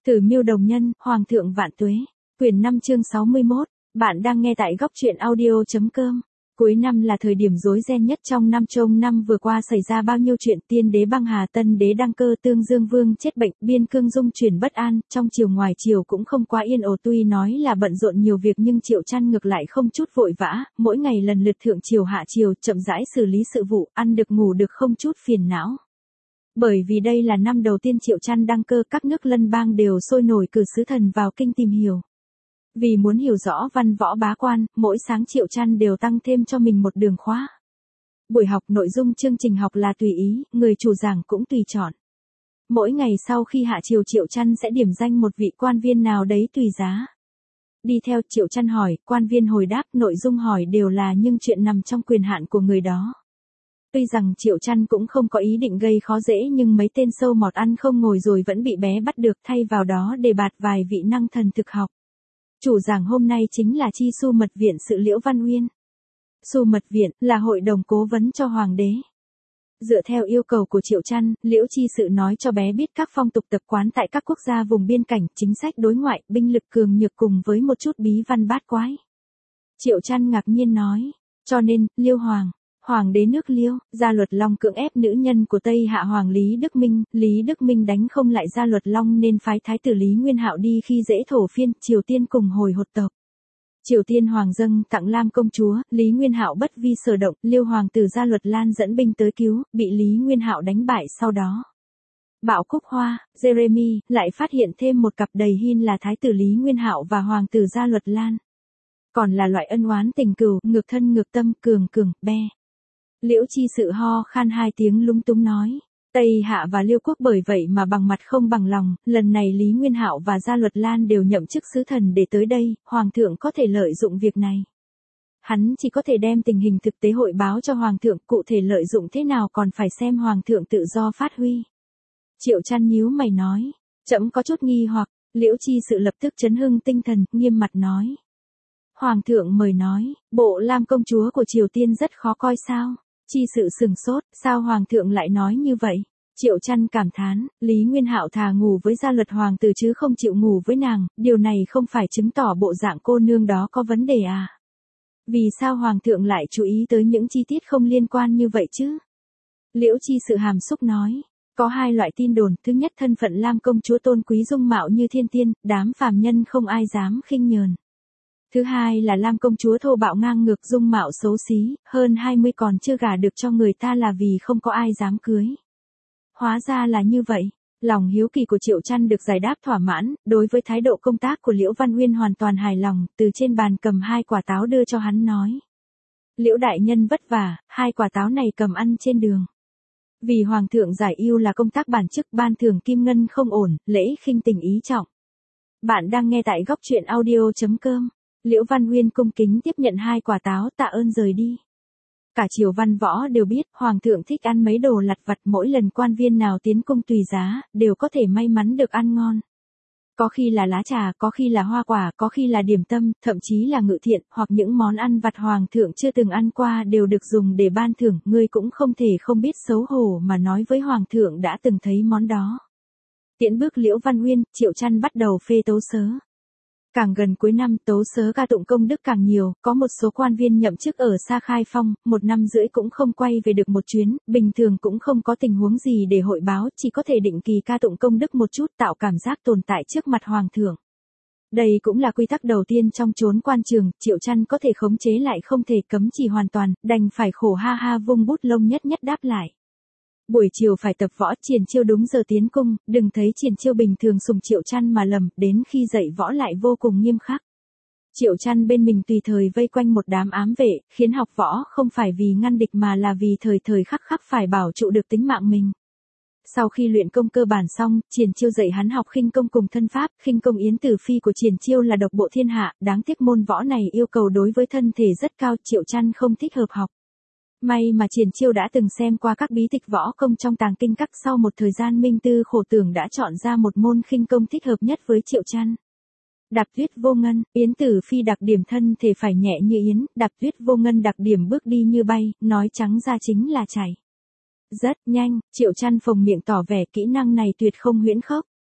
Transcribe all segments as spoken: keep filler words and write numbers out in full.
Tử Miêu Đồng Nhân, Hoàng thượng vạn tuế. Quyển năm chương sáu mươi mốt. Bạn đang nghe tại góc truyện audio.com. Cuối năm là thời điểm rối ren nhất trong năm. Trong năm vừa qua xảy ra bao nhiêu chuyện: tiên đế băng hà, tân đế đăng cơ, Tương Dương Vương chết bệnh, biên cương dung chuyển bất an, trong triều ngoài triều cũng không quá yên ổn. Tuy nói là bận rộn nhiều việc nhưng Triệu Trăn ngược lại không chút vội vã, mỗi ngày lần lượt thượng triều hạ triều, chậm rãi xử lý sự vụ, ăn được ngủ được, không chút phiền não. Bởi vì đây là năm đầu tiên Triệu Trăn đăng cơ, các nước lân bang đều sôi nổi cử sứ thần vào kinh tìm hiểu. Vì muốn hiểu rõ văn võ bá quan, mỗi sáng Triệu Trăn đều tăng thêm cho mình một đường khóa. Buổi học nội dung chương trình học là tùy ý, người chủ giảng cũng tùy chọn. Mỗi ngày sau khi hạ triều, Triệu Trăn sẽ điểm danh một vị quan viên nào đấy tùy giá. Đi theo, Triệu Trăn hỏi, quan viên hồi đáp, nội dung hỏi đều là nhưng chuyện nằm trong quyền hạn của người đó. Tuy rằng Triệu Trăn cũng không có ý định gây khó dễ nhưng mấy tên sâu mọt ăn không ngồi rồi vẫn bị bé bắt được, thay vào đó đề bạt vài vị năng thần thực học. Chủ giảng hôm nay chính là Chi Su Mật Viện sự Liễu Văn Uyên. Su Mật Viện là hội đồng cố vấn cho hoàng đế. Dựa theo yêu cầu của Triệu Trăn, Liễu Chi Sự nói cho bé biết các phong tục tập quán tại các quốc gia vùng biên cảnh, chính sách đối ngoại, binh lực cường nhược cùng với một chút bí văn bát quái. Triệu Trăn ngạc nhiên nói, cho nên, Liêu Hoàng, Hoàng đế nước Liêu, Gia Luật Long cưỡng ép nữ nhân của Tây Hạ Hoàng Lý Đức Minh, Lý Đức Minh đánh không lại Gia Luật Long nên phái thái tử Lý Nguyên Hạo đi khi dễ thổ phiên, Triều Tiên cùng hồi hột tộc. Triều Tiên Hoàng dâng tặng Lam công chúa, Lý Nguyên Hạo bất vi sở động, Liêu Hoàng tử Gia Luật Lan dẫn binh tới cứu, bị Lý Nguyên Hạo đánh bại. Sau đó, Bạo Cúc Hoa, Jeremy lại phát hiện thêm một cặp đầy hin là thái tử Lý Nguyên Hạo và Hoàng tử Gia Luật Lan. Còn là loại ân oán tình cừu, ngược thân ngược tâm, cường cường, be. Liễu Chi Sự ho khan hai tiếng lúng túng nói, Tây Hạ và Liêu quốc bởi vậy mà bằng mặt không bằng lòng, lần này Lý Nguyên Hạo và Gia Luật Lan đều nhậm chức sứ thần để tới đây, Hoàng thượng có thể lợi dụng việc này. Hắn chỉ có thể đem tình hình thực tế hội báo cho Hoàng thượng, cụ thể lợi dụng thế nào còn phải xem Hoàng thượng tự do phát huy. Triệu Trăn nhíu mày nói, trẫm có chút nghi hoặc. Liễu Chi Sự lập tức chấn hưng tinh thần, nghiêm mặt nói, Hoàng thượng mời nói, bộ Lam công chúa của Triều Tiên rất khó coi sao? Chi Sự sừng sốt, sao Hoàng thượng lại nói như vậy? Triệu Trăn cảm thán, Lý Nguyên Hạo thà ngủ với Gia Luật Hoàng tử chứ không chịu ngủ với nàng, điều này không phải chứng tỏ bộ dạng cô nương đó có vấn đề à? Vì sao Hoàng thượng lại chú ý tới những chi tiết không liên quan như vậy chứ? Liễu Chi Sự hàm xúc nói, có hai loại tin đồn, thứ nhất thân phận Lam công chúa tôn quý dung mạo như thiên tiên, đám phàm nhân không ai dám khinh nhờn. Thứ hai là Lam công chúa thô bạo ngang ngược, dung mạo xấu xí, hơn hai mươi còn chưa gả được cho người ta là vì không có ai dám cưới. Hóa ra là như vậy. Lòng hiếu kỳ của Triệu Trăn được giải đáp thỏa mãn, đối với thái độ công tác của Liễu Văn Uyên hoàn toàn hài lòng, từ trên bàn cầm hai quả táo đưa cho hắn nói. Liễu đại nhân vất vả, hai quả táo này cầm ăn trên đường. Vì Hoàng thượng giải ưu là công tác bản chức, ban thưởng kim ngân không ổn, lễ khinh tình ý trọng. Bạn đang nghe tại góc truyện audio.com. Liễu Văn Uyên cung kính tiếp nhận hai quả táo, tạ ơn rời đi. Cả triều văn võ đều biết, Hoàng thượng thích ăn mấy đồ lặt vặt, mỗi lần quan viên nào tiến cung tùy giá, đều có thể may mắn được ăn ngon. Có khi là lá trà, có khi là hoa quả, có khi là điểm tâm, thậm chí là ngự thiện, hoặc những món ăn vặt Hoàng thượng chưa từng ăn qua đều được dùng để ban thưởng, ngươi cũng không thể không biết xấu hổ mà nói với Hoàng thượng đã từng thấy món đó. Tiễn bước Liễu Văn Uyên, Triệu Trăn bắt đầu phê tấu sớ. Càng gần cuối năm, tấu sớ ca tụng công đức càng nhiều, có một số quan viên nhậm chức ở xa Khai Phong, một năm rưỡi cũng không quay về được một chuyến, bình thường cũng không có tình huống gì để hội báo, chỉ có thể định kỳ ca tụng công đức một chút, tạo cảm giác tồn tại trước mặt Hoàng thượng. Đây cũng là quy tắc đầu tiên trong chốn quan trường, Triệu Trăn có thể khống chế lại không thể cấm chỉ hoàn toàn, đành phải khổ ha ha vung bút lông nhất nhất đáp lại. Buổi chiều phải tập võ, Triển Chiêu đúng giờ tiến cung, đừng thấy Triển Chiêu bình thường sùng Triệu Trăn mà lầm, đến khi dạy võ lại vô cùng nghiêm khắc. Triệu Trăn bên mình tùy thời vây quanh một đám ám vệ, khiến học võ không phải vì ngăn địch mà là vì thời thời khắc khắc phải bảo trụ được tính mạng mình. Sau khi luyện công cơ bản xong, Triển Chiêu dạy hắn học khinh công cùng thân pháp, khinh công Yến Tử Phi của Triển Chiêu là độc bộ thiên hạ, đáng tiếc môn võ này yêu cầu đối với thân thể rất cao, Triệu Trăn không thích hợp học. May mà Triển Chiêu đã từng xem qua các bí tịch võ công trong tàng kinh các, sau một thời gian minh tư khổ tưởng đã chọn ra một môn khinh công thích hợp nhất với Triệu Trăn. Đạp tuyết vô ngân, Yến Tử Phi đặc điểm thân thể phải nhẹ như yến, đạp tuyết vô ngân đặc điểm bước đi như bay, nói trắng ra chính là chảy. Rất nhanh, Triệu Trăn phồng miệng tỏ vẻ kỹ năng này tuyệt không huyễn khốc.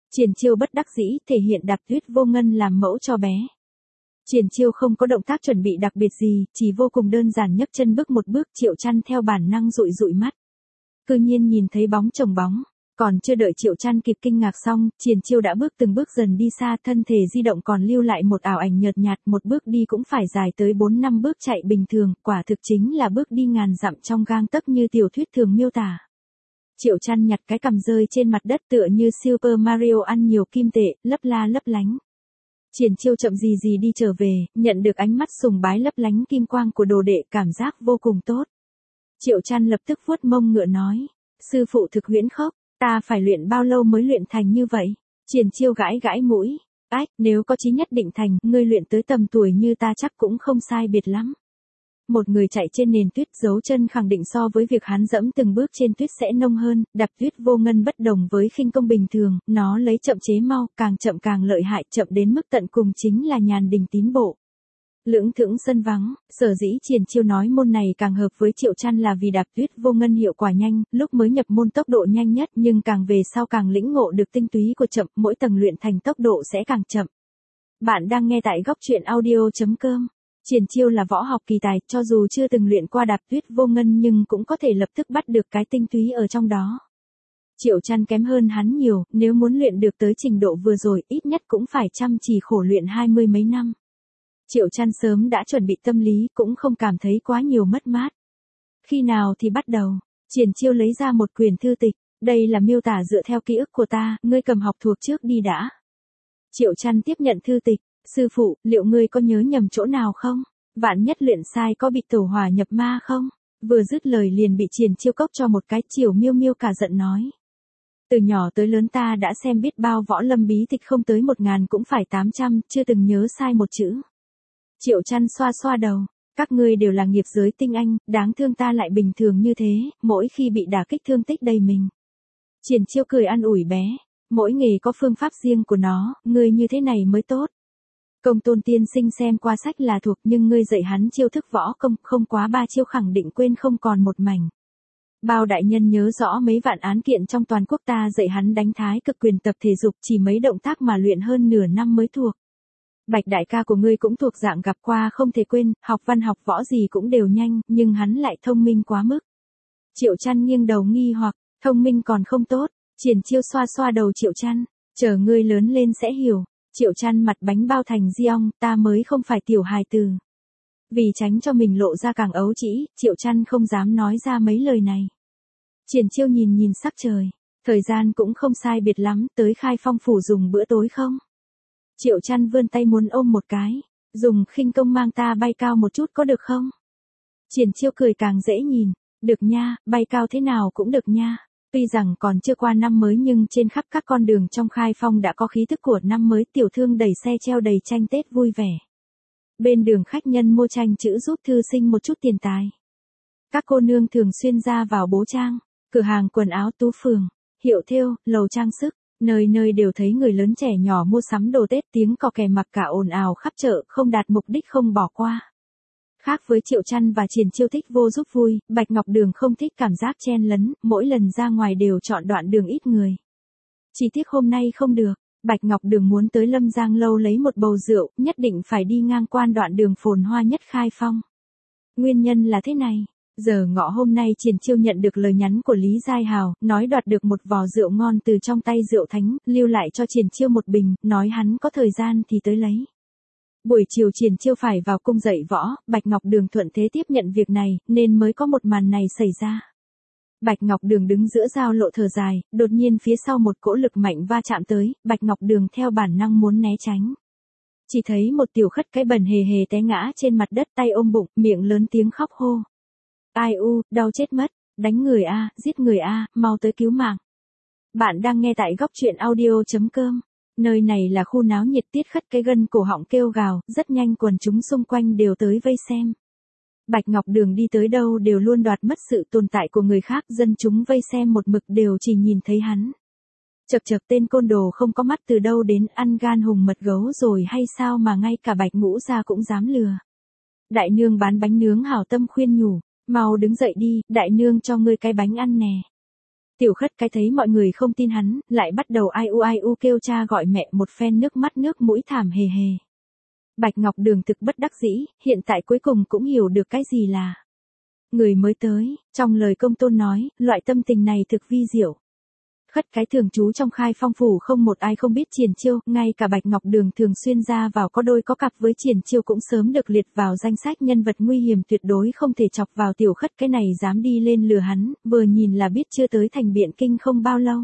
Triển Chiêu bất đắc dĩ thể hiện Đạp Tuyết Vô Ngân làm mẫu cho bé. Triển Chiêu không có động tác chuẩn bị đặc biệt gì, chỉ vô cùng đơn giản nhấc chân bước một bước. Triệu Chăn theo bản năng dụi dụi mắt. Cư nhiên nhìn thấy bóng chồng bóng. Còn chưa đợi Triệu Chăn kịp kinh ngạc xong, Triển Chiêu đã bước từng bước dần đi xa, thân thể di động còn lưu lại một ảo ảnh nhợt nhạt, một bước đi cũng phải dài tới bốn năm bước chạy bình thường, quả thực chính là bước đi ngàn dặm trong gang tấc như tiểu thuyết thường miêu tả. Triệu Chăn nhặt cái cằm rơi trên mặt đất tựa như Super Mario ăn nhiều kim tệ, lấp la lấp lánh. Triển Chiêu chậm gì gì đi trở về, nhận được ánh mắt sùng bái lấp lánh kim quang của đồ đệ, cảm giác vô cùng tốt. Triệu Chăn lập tức vuốt mông ngựa nói, sư phụ thực huyễn khốc, ta phải luyện bao lâu mới luyện thành như vậy? Triển Chiêu gãi gãi mũi, ách, nếu có chí nhất định thành, ngươi luyện tới tầm tuổi như ta chắc cũng không sai biệt lắm. Một người chạy trên nền tuyết, dấu chân khẳng định so với việc hắn dẫm từng bước trên tuyết sẽ nông hơn. Đạp Tuyết Vô Ngân bất đồng với khinh công bình thường, nó lấy chậm chế mau, càng chậm càng lợi hại, chậm đến mức tận cùng chính là nhàn đình tín bộ. Lưỡng thững sân vắng, sở dĩ Triển Chiêu nói môn này càng hợp với Triệu Chăn là vì Đạp Tuyết Vô Ngân hiệu quả nhanh, lúc mới nhập môn tốc độ nhanh nhất, nhưng càng về sau càng lĩnh ngộ được tinh túy của chậm, mỗi tầng luyện thành tốc độ sẽ càng chậm. Bạn đang nghe tại góc truyện audio chấm com. Triển Chiêu là võ học kỳ tài, cho dù chưa từng luyện qua Đạp Tuyết Vô Ngân nhưng cũng có thể lập tức bắt được cái tinh túy ở trong đó. Triệu Chăn kém hơn hắn nhiều, nếu muốn luyện được tới trình độ vừa rồi, ít nhất cũng phải chăm chỉ khổ luyện hai mươi mấy năm. Triệu Chăn sớm đã chuẩn bị tâm lý, cũng không cảm thấy quá nhiều mất mát. Khi nào thì bắt đầu? Triển Chiêu lấy ra một quyển thư tịch, đây là miêu tả dựa theo ký ức của ta, ngươi cầm học thuộc trước đi đã. Triệu Chăn tiếp nhận thư tịch, sư phụ, liệu ngươi có nhớ nhầm chỗ nào không? Vạn nhất luyện sai có bị tẩu hỏa nhập ma không? Vừa dứt lời liền bị Triển Chiêu cốc cho một cái. Triều Miêu Miêu cả giận nói. Từ nhỏ tới lớn ta đã xem biết bao võ lâm bí tịch, không tới một ngàn cũng phải tám trăm, chưa từng nhớ sai một chữ. Triệu Chăn xoa xoa đầu, các ngươi đều là nghiệp giới tinh anh, đáng thương ta lại bình thường như thế, mỗi khi bị đả kích thương tích đầy mình. Triển Chiêu cười an ủi bé, mỗi nghề có phương pháp riêng của nó, ngươi như thế này mới tốt. Công Tôn tiên sinh xem qua sách là thuộc, nhưng ngươi dạy hắn chiêu thức võ công, không quá ba chiêu khẳng định quên không còn một mảnh. Bao đại nhân nhớ rõ mấy vạn án kiện trong toàn quốc, ta dạy hắn đánh thái cực quyền tập thể dục, chỉ mấy động tác mà luyện hơn nửa năm mới thuộc. Bạch đại ca của ngươi cũng thuộc dạng gặp qua không thể quên, học văn học võ gì cũng đều nhanh, nhưng hắn lại thông minh quá mức. Triệu Chăn nghiêng đầu nghi hoặc, thông minh còn không tốt. Triển Chiêu xoa xoa đầu Triệu Chăn, chờ ngươi lớn lên sẽ hiểu. Triệu Chăn mặt bánh bao thành di ong, ta mới không phải tiểu hài tử. Vì tránh cho mình lộ ra càng ấu trĩ, Triệu Chăn không dám nói ra mấy lời này. Triển Chiêu nhìn nhìn sắc trời, thời gian cũng không sai biệt lắm, tới Khai Phong phủ dùng bữa tối không? Triệu Chăn vươn tay muốn ôm một cái, dùng khinh công mang ta bay cao một chút có được không? Triển Chiêu cười càng dễ nhìn, được nha, bay cao thế nào cũng được nha. Tuy rằng còn chưa qua năm mới nhưng trên khắp các con đường trong Khai Phong đã có khí thức của năm mới, tiểu thương đẩy xe treo đầy tranh Tết vui vẻ. Bên đường khách nhân mua tranh chữ giúp thư sinh một chút tiền tài. Các cô nương thường xuyên ra vào bố trang, cửa hàng quần áo Tú Phường, hiệu thêu, lầu trang sức, nơi nơi đều thấy người lớn trẻ nhỏ mua sắm đồ Tết, tiếng cò kè mặc cả ồn ào khắp chợ, không đạt mục đích không bỏ qua. Khác với Triệu Chăn và Triển Chiêu thích vô giúp vui, Bạch Ngọc Đường không thích cảm giác chen lấn, mỗi lần ra ngoài đều chọn đoạn đường ít người. Chỉ tiếc hôm nay không được, Bạch Ngọc Đường muốn tới Lâm Giang Lâu lấy một bầu rượu, nhất định phải đi ngang qua đoạn đường phồn hoa nhất Khai Phong. Nguyên nhân là thế này, giờ ngọ hôm nay Triển Chiêu nhận được lời nhắn của Lý Giai Hào, nói đoạt được một vò rượu ngon từ trong tay Rượu Thánh, lưu lại cho Triển Chiêu một bình, nói hắn có thời gian thì tới lấy. Buổi chiều Triển Chiêu phải vào cung dạy võ, Bạch Ngọc Đường thuận thế tiếp nhận việc này, nên mới có một màn này xảy ra. Bạch Ngọc Đường đứng giữa giao lộ thở dài, đột nhiên phía sau một cỗ lực mạnh va chạm tới, Bạch Ngọc Đường theo bản năng muốn né tránh. Chỉ thấy một tiểu khất cái bần hề hề té ngã trên mặt đất, tay ôm bụng, miệng lớn tiếng khóc hô. Ai u, đau chết mất, đánh người a, giết người a, mau tới cứu mạng. Bạn đang nghe tại góc truyện audio chấm com. Nơi này là khu náo nhiệt, Tiết khất cái gân cổ họng kêu gào, rất nhanh quần chúng xung quanh đều tới vây xem. Bạch Ngọc Đường đi tới đâu đều luôn đoạt mất sự tồn tại của người khác, dân chúng vây xem một mực đều chỉ nhìn thấy hắn. Chậc chậc, tên côn đồ không có mắt từ đâu đến, ăn gan hùng mật gấu rồi hay sao mà ngay cả Bạch Ngũ gia cũng dám lừa. Đại nương bán bánh nướng hảo tâm khuyên nhủ, mau đứng dậy đi, đại nương cho ngươi cái bánh ăn nè. Tiểu khất cái thấy mọi người không tin hắn, lại bắt đầu ai u ai u kêu cha gọi mẹ một phen nước mắt nước mũi thảm hề hề. Bạch Ngọc Đường thực bất đắc dĩ, hiện tại cuối cùng cũng hiểu được cái gì là người mới tới, trong lời công tôn nói, loại tâm tình này thực vi diệu. Khất cái thường trú trong Khai Phong phủ không một ai không biết Triển Chiêu, ngay cả Bạch Ngọc Đường thường xuyên ra vào có đôi có cặp với Triển Chiêu cũng sớm được liệt vào danh sách nhân vật nguy hiểm tuyệt đối không thể chọc vào. Tiểu khất cái này dám đi lên lừa hắn, vừa nhìn là biết chưa tới thành Biện Kinh không bao lâu.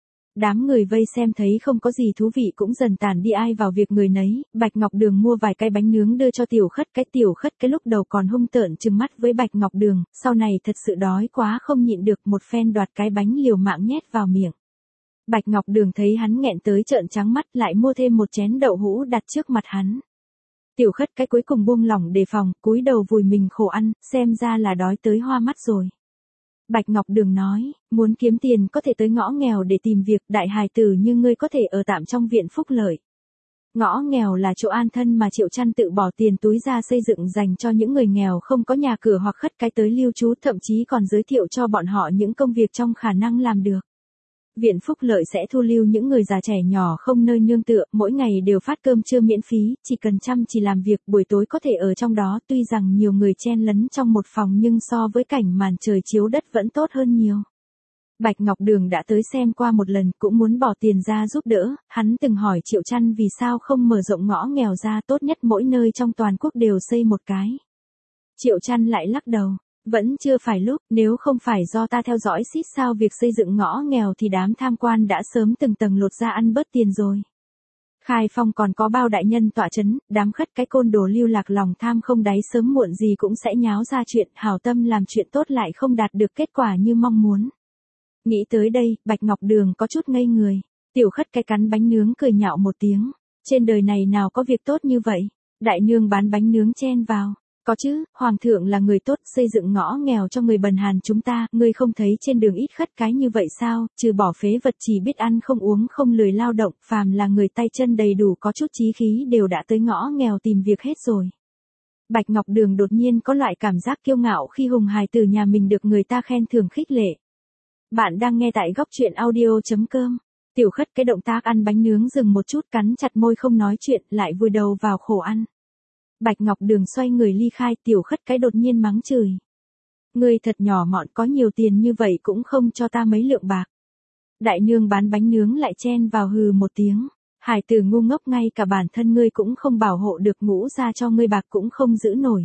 Đám người vây xem thấy không có gì thú vị cũng dần tản đi ai vào việc người nấy. Bạch Ngọc Đường mua vài cái bánh nướng đưa cho tiểu khất cái. Tiểu khất cái lúc đầu còn hung tợn trừng mắt với Bạch Ngọc Đường, sau này thật sự đói quá không nhịn được một phen đoạt cái bánh liều mạng nhét vào miệng. Bạch Ngọc Đường thấy hắn nghẹn tới trợn trắng mắt lại mua thêm một chén đậu hũ đặt trước mặt hắn. Tiểu khất cái cuối cùng buông lỏng đề phòng, cúi đầu vùi mình khổ ăn, xem ra là đói tới hoa mắt rồi. Bạch Ngọc Đường nói, muốn kiếm tiền có thể tới ngõ nghèo để tìm việc, đại hài tử như ngươi có thể ở tạm trong viện phúc lợi. Ngõ nghèo là chỗ an thân mà Triệu Chăn tự bỏ tiền túi ra xây dựng dành cho những người nghèo không có nhà cửa hoặc khất cái tới lưu trú, thậm chí còn giới thiệu cho bọn họ những công việc trong khả năng làm được. Viện phúc lợi sẽ thu lưu những người già trẻ nhỏ không nơi nương tựa, mỗi ngày đều phát cơm trưa miễn phí, chỉ cần chăm chỉ làm việc buổi tối có thể ở trong đó. Tuy rằng nhiều người chen lấn trong một phòng nhưng so với cảnh màn trời chiếu đất vẫn tốt hơn nhiều. Bạch Ngọc Đường đã tới xem qua một lần cũng muốn bỏ tiền ra giúp đỡ, hắn từng hỏi Triệu Chăn vì sao không mở rộng ngõ nghèo ra, tốt nhất mỗi nơi trong toàn quốc đều xây một cái. Triệu Chăn lại lắc đầu. Vẫn chưa phải lúc, nếu không phải do ta theo dõi xít sao việc xây dựng ngõ nghèo thì đám tham quan đã sớm từng tầng lột ra ăn bớt tiền rồi. Khai Phong còn có bao đại nhân tọa chấn, đám khất cái côn đồ lưu lạc lòng tham không đáy sớm muộn gì cũng sẽ nháo ra chuyện, hảo tâm làm chuyện tốt lại không đạt được kết quả như mong muốn. Nghĩ tới đây, Bạch Ngọc Đường có chút ngây người, tiểu khất cái cắn bánh nướng cười nhạo một tiếng, trên đời này nào có việc tốt như vậy, đại nương bán bánh nướng chen vào. Có chứ, Hoàng thượng là người tốt, xây dựng ngõ nghèo cho người bần hàn chúng ta, ngươi không thấy trên đường ít khất cái như vậy sao, trừ bỏ phế vật chỉ biết ăn không uống không lười lao động, phàm là người tay chân đầy đủ có chút chí khí đều đã tới ngõ nghèo tìm việc hết rồi. Bạch Ngọc Đường đột nhiên có loại cảm giác kiêu ngạo khi hùng hài từ nhà mình được người ta khen thưởng khích lệ. Bạn đang nghe tại góc truyện audio chấm com. Tiểu khất cái động tác ăn bánh nướng dừng một chút, cắn chặt môi không nói chuyện, lại vùi đầu vào khổ ăn. Bạch Ngọc Đường xoay người ly khai, tiểu khất cái đột nhiên mắng chửi. Ngươi thật nhỏ mọn, có nhiều tiền như vậy cũng không cho ta mấy lượng bạc. Đại nương bán bánh nướng lại chen vào hừ một tiếng. Hải tử ngu ngốc, ngay cả bản thân ngươi cũng không bảo hộ được, ngũ ra cho ngươi bạc cũng không giữ nổi.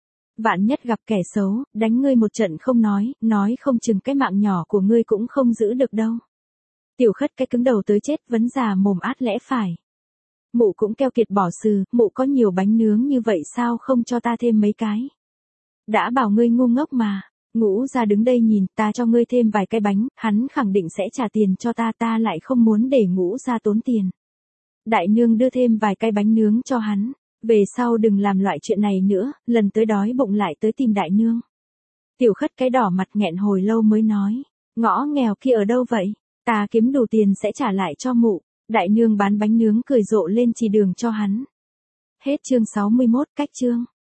Vạn nhất gặp kẻ xấu, đánh ngươi một trận không nói, nói không chừng cái mạng nhỏ của ngươi cũng không giữ được đâu. Tiểu khất cái cứng đầu tới chết, vấn già mồm át lẽ phải. Mụ cũng keo kiệt bỏ sừ, mụ có nhiều bánh nướng như vậy sao không cho ta thêm mấy cái. Đã bảo ngươi ngu ngốc mà, ngũ ra đứng đây nhìn, ta cho ngươi thêm vài cái bánh, hắn khẳng định sẽ trả tiền cho ta, ta lại không muốn để ngũ ra tốn tiền. Đại nương đưa thêm vài cái bánh nướng cho hắn, về sau đừng làm loại chuyện này nữa, lần tới đói bụng lại tới tìm đại nương. Tiểu khất cái đỏ mặt nghẹn hồi lâu mới nói, ngõ nghèo kia ở đâu vậy, ta kiếm đủ tiền sẽ trả lại cho mụ. Đại nương bán bánh nướng cười rộ lên chỉ đường cho hắn. Hết chương sáu mươi mốt, cách chương.